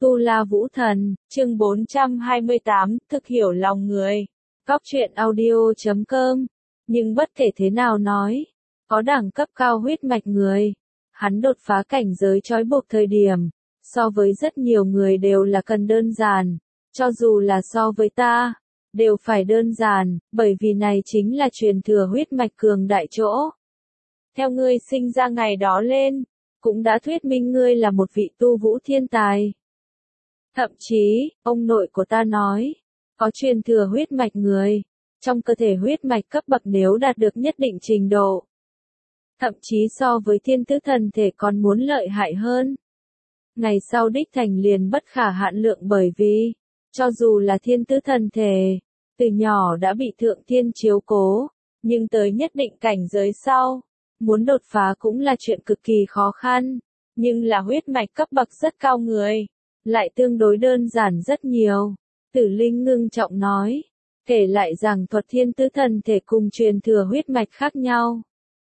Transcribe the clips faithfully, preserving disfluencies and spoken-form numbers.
Tu La Vũ Thần, chương bốn trăm hai mươi tám, thực hiểu lòng người. Cóc truyện audio chấm com. Nhưng bất kể thế nào nói, có đẳng cấp cao huyết mạch người, hắn đột phá cảnh giới trói buộc thời điểm, so với rất nhiều người đều là cần đơn giản, cho dù là so với ta, đều phải đơn giản, bởi vì này chính là truyền thừa huyết mạch cường đại chỗ. Theo ngươi sinh ra ngày đó lên, cũng đã thuyết minh ngươi là một vị tu vũ thiên tài. Thậm chí, ông nội của ta nói, có truyền thừa huyết mạch người, trong cơ thể huyết mạch cấp bậc nếu đạt được nhất định trình độ. Thậm chí so với thiên tứ thần thể còn muốn lợi hại hơn. Ngày sau đích thành liền bất khả hạn lượng bởi vì, cho dù là thiên tứ thần thể, từ nhỏ đã bị thượng thiên chiếu cố, nhưng tới nhất định cảnh giới sau, muốn đột phá cũng là chuyện cực kỳ khó khăn, nhưng là huyết mạch cấp bậc rất cao người, lại tương đối đơn giản rất nhiều. Tử Linh ngưng trọng nói, kể lại rằng thuật thiên tứ thần thể cùng truyền thừa huyết mạch khác nhau.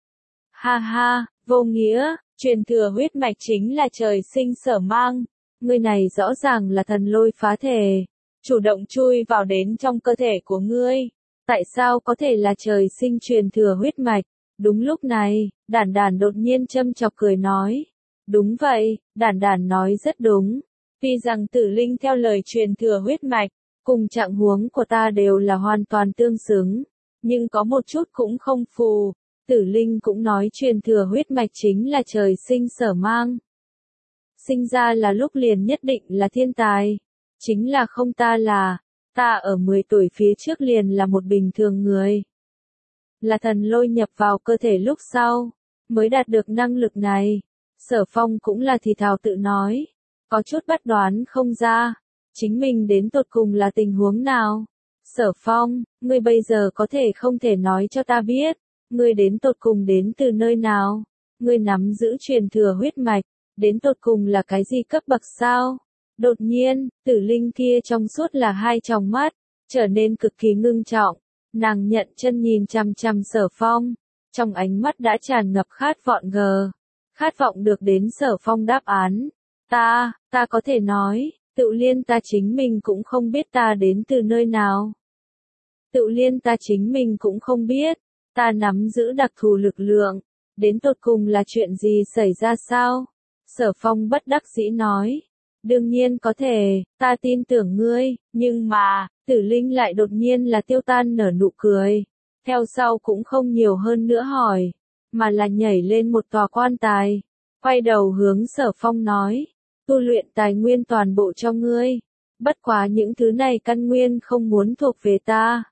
Ha ha, vô nghĩa, truyền thừa huyết mạch chính là trời sinh sở mang, người này rõ ràng là thần lôi phá thể, chủ động chui vào đến trong cơ thể của ngươi, tại sao có thể là trời sinh truyền thừa huyết mạch? Đúng lúc này, Đản Đản đột nhiên châm chọc cười nói, đúng vậy, Đản Đản nói rất đúng, tuy rằng Tử Linh theo lời truyền thừa huyết mạch, cùng trạng huống của ta đều là hoàn toàn tương xứng, nhưng có một chút cũng không phù. Tử Linh cũng nói truyền thừa huyết mạch chính là trời sinh sở mang. Sinh ra là lúc liền nhất định là thiên tài. Chính là không ta là, ta ở mười tuổi phía trước liền là một bình thường người. Là thần lôi nhập vào cơ thể lúc sau, mới đạt được năng lực này. Sở Phong cũng là thì thào tự nói, có chút bắt đoán không ra, chính mình đến tột cùng là tình huống nào. Sở Phong, ngươi bây giờ có thể không thể nói cho ta biết. Ngươi đến tột cùng đến từ nơi nào? Ngươi nắm giữ truyền thừa huyết mạch, đến tột cùng là cái gì cấp bậc sao? Đột nhiên, Tử Linh kia trong suốt là hai tròng mắt, trở nên cực kỳ ngưng trọng. Nàng nhận chân nhìn chằm chằm Sở Phong, trong ánh mắt đã tràn ngập khát vọng gờ. Khát vọng được đến Sở Phong đáp án. Ta, ta có thể nói, tự liên ta chính mình cũng không biết ta đến từ nơi nào. Tự liên ta chính mình cũng không biết. Ta nắm giữ đặc thù lực lượng, đến tột cùng là chuyện gì xảy ra sao? Sở Phong bất đắc dĩ nói, đương nhiên có thể, ta tin tưởng ngươi, nhưng mà, Tử Linh lại đột nhiên là tiêu tan nở nụ cười, theo sau cũng không nhiều hơn nữa hỏi, mà là nhảy lên một tòa quan tài, quay đầu hướng Sở Phong nói, tu luyện tài nguyên toàn bộ cho ngươi, bất quá những thứ này căn nguyên không muốn thuộc về ta.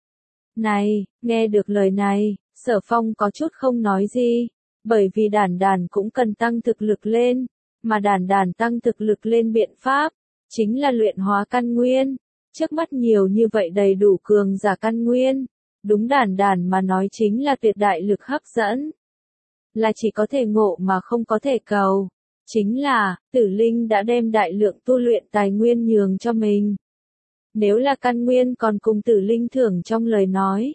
Này, nghe được lời này, Sở Phong có chút không nói gì, bởi vì Đản Đản cũng cần tăng thực lực lên, mà Đản Đản tăng thực lực lên biện pháp, chính là luyện hóa căn nguyên, trước mắt nhiều như vậy đầy đủ cường giả căn nguyên, đúng Đản Đản mà nói chính là tuyệt đại lực hấp dẫn, là chỉ có thể ngộ mà không có thể cầu, chính là, Tử Linh đã đem đại lượng tu luyện tài nguyên nhường cho mình. Nếu là căn nguyên còn cùng Tử Linh thưởng trong lời nói.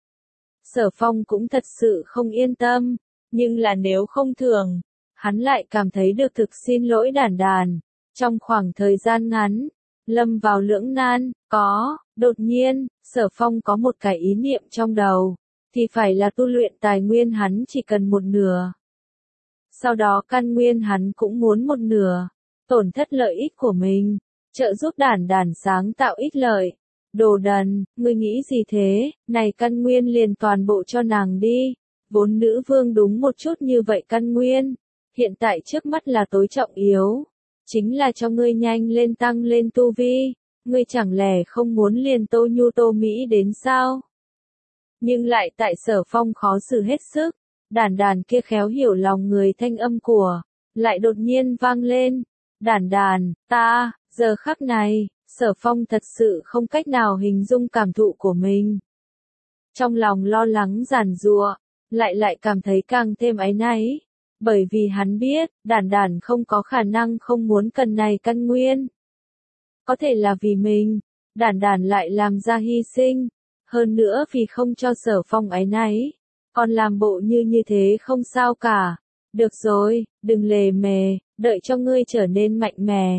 Sở Phong cũng thật sự không yên tâm, nhưng là nếu không thưởng, hắn lại cảm thấy được thực xin lỗi Đản Đản. Trong khoảng thời gian ngắn, lâm vào lưỡng nan, có, đột nhiên, Sở Phong có một cái ý niệm trong đầu, thì phải là tu luyện tài nguyên hắn chỉ cần một nửa. Sau đó căn nguyên hắn cũng muốn một nửa, tổn thất lợi ích của mình. Trợ giúp Đản Đản sáng tạo ích lợi. Đồ đần, ngươi nghĩ gì thế, này căn nguyên liền toàn bộ cho nàng đi. Vốn nữ vương đúng một chút như vậy căn nguyên. Hiện tại trước mắt là tối trọng yếu. Chính là cho ngươi nhanh lên tăng lên tu vi. Ngươi chẳng lẽ không muốn liền tô nhu tô Mỹ đến sao? Nhưng lại tại Sở Phong khó xử hết sức. Đản Đản kia khéo hiểu lòng người thanh âm của. Lại đột nhiên vang lên. Đản Đản, ta... Giờ khắc này, Sở Phong thật sự không cách nào hình dung cảm thụ của mình. Trong lòng lo lắng giàn giụa, lại lại cảm thấy càng thêm áy náy, bởi vì hắn biết, Đản Đản không có khả năng không muốn cần này căn nguyên. Có thể là vì mình, Đản Đản lại làm ra hy sinh, hơn nữa vì không cho Sở Phong áy náy, còn làm bộ như như thế không sao cả. Được rồi, đừng lề mề, đợi cho ngươi trở nên mạnh mẽ.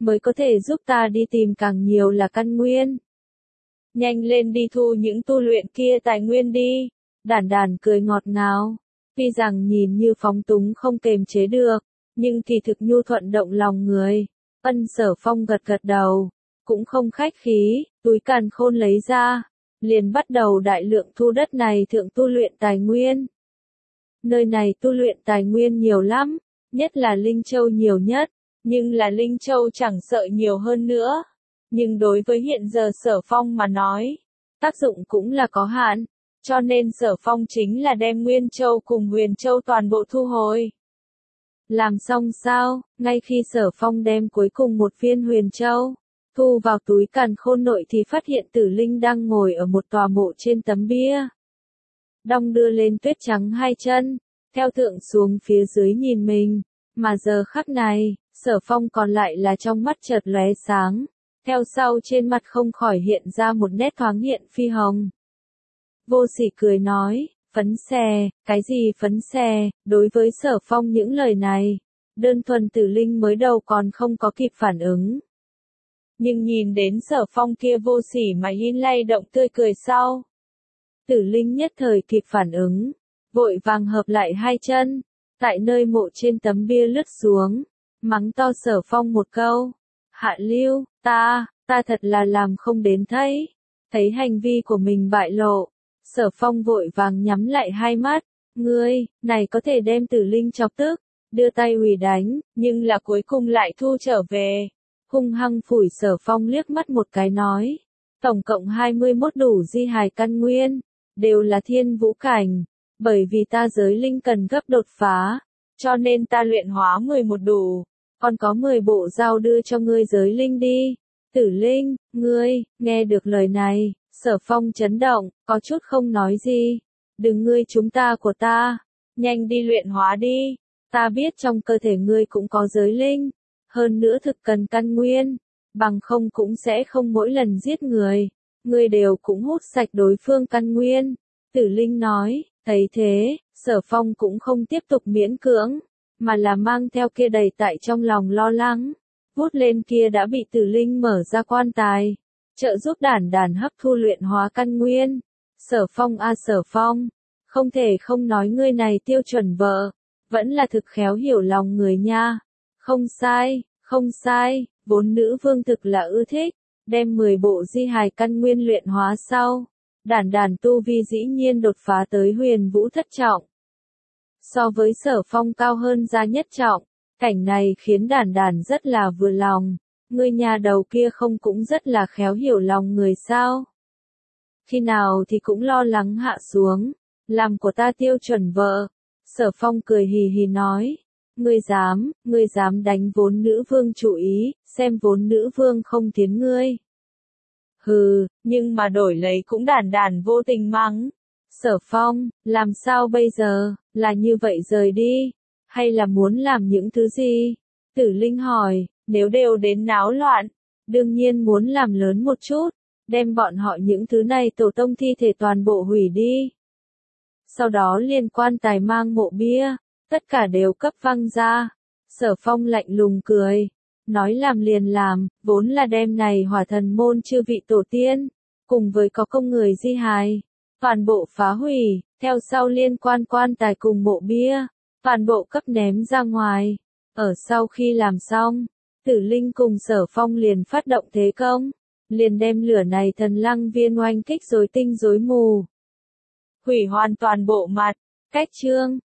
mới có thể giúp ta đi tìm càng nhiều là căn nguyên. Nhanh lên đi thu những tu luyện kia tài nguyên đi. Đản Đản cười ngọt ngào, tuy rằng nhìn như phóng túng không kềm chế được, nhưng kỳ thực nhu thuận động lòng người. Ân Sở Phong gật gật đầu, cũng không khách khí, túi càn khôn lấy ra, liền bắt đầu đại lượng thu đất này thượng tu luyện tài nguyên. Nơi này tu luyện tài nguyên nhiều lắm, nhất là Linh Châu nhiều nhất, nhưng là Linh Châu chẳng sợ nhiều hơn nữa. Nhưng đối với hiện giờ Sở Phong mà nói, tác dụng cũng là có hạn, cho nên Sở Phong chính là đem Nguyên Châu cùng Huyền Châu toàn bộ thu hồi. Làm xong sao, ngay khi Sở Phong đem cuối cùng một viên Huyền Châu thu vào túi càn khôn nội thì phát hiện Tử Linh đang ngồi ở một tòa mộ trên tấm bia. Đong đưa lên tuyết trắng hai chân, theo thượng xuống phía dưới nhìn mình, mà giờ khắc này, Sở Phong còn lại là trong mắt chợt lóe sáng, theo sau trên mặt không khỏi hiện ra một nét thoáng hiện phi hồng. Vô Sỉ cười nói, phấn xè, cái gì phấn xè, đối với Sở Phong những lời này, đơn thuần Tử Linh mới đầu còn không có kịp phản ứng. Nhưng nhìn đến Sở Phong kia vô sỉ mà hin lay động tươi cười sau, Tử Linh nhất thời kịp phản ứng, vội vàng hợp lại hai chân, tại nơi mộ trên tấm bia lướt xuống, mắng to Sở Phong một câu. Hạ lưu, ta, ta thật là làm không đến thấy. Thấy hành vi của mình bại lộ, Sở Phong vội vàng nhắm lại hai mắt, ngươi, này có thể đem Tử Linh chọc tức, đưa tay hủy đánh, nhưng là cuối cùng lại thu trở về. Hung hăng phủi Sở Phong liếc mắt một cái nói, tổng cộng hai mươi mốt đủ di hài căn nguyên, đều là thiên vũ cảnh, bởi vì ta giới linh cần gấp đột phá, cho nên ta luyện hóa mười một đủ, còn có mười bộ dao đưa cho ngươi giới linh đi. Tử Linh, ngươi, nghe được lời này, Sở Phong chấn động, có chút không nói gì. Đừng ngươi chúng ta của ta, nhanh đi luyện hóa đi, ta biết trong cơ thể ngươi cũng có giới linh, hơn nữa thực cần căn nguyên, bằng không cũng sẽ không mỗi lần giết người, ngươi đều cũng hút sạch đối phương căn nguyên. Tử Linh nói, thấy thế, Sở Phong cũng không tiếp tục miễn cưỡng, mà là mang theo kia đầy tại trong lòng lo lắng, vút lên kia đã bị Tử Linh mở ra quan tài, trợ giúp Đản Đản hấp thu luyện hóa căn nguyên. Sở Phong a Sở Phong, không thể không nói ngươi này tiêu chuẩn vợ, vẫn là thực khéo hiểu lòng người nha. Không sai, không sai, vốn nữ vương thực là ưa thích, đem mười bộ di hài căn nguyên luyện hóa sau, Đản Đản tu vi dĩ nhiên đột phá tới huyền vũ thất trọng. So với Sở Phong cao hơn ra nhất trọng, cảnh này khiến Đản Đản rất là vừa lòng, ngươi nhà đầu kia không cũng rất là khéo hiểu lòng người sao. Khi nào thì cũng lo lắng hạ xuống, làm của ta tiêu chuẩn vợ. Sở Phong cười hì hì nói, ngươi dám, ngươi dám đánh vốn nữ vương chủ ý, xem vốn nữ vương không tiến ngươi. Hừ, nhưng mà đổi lấy cũng Đản Đản vô tình mắng. Sở Phong, làm sao bây giờ, là như vậy rời đi, hay là muốn làm những thứ gì? Tử Linh hỏi, nếu đều đến náo loạn, đương nhiên muốn làm lớn một chút, đem bọn họ những thứ này tổ tông thi thể toàn bộ hủy đi. Sau đó liên quan tài mang mộ bia, tất cả đều cấp văng ra. Sở Phong lạnh lùng cười, nói làm liền làm, vốn là đem này hỏa thần môn chư vị tổ tiên, cùng với có công người di hài, toàn bộ phá hủy, theo sau liên quan quan tài cùng mộ bia, toàn bộ cấp ném ra ngoài. Ở sau khi làm xong, Tử Linh cùng Sở Phong liền phát động thế công, liền đem lửa này thần lăng viên oanh kích rối tinh rối mù. Hủy hoàn toàn bộ mặt, cách chương.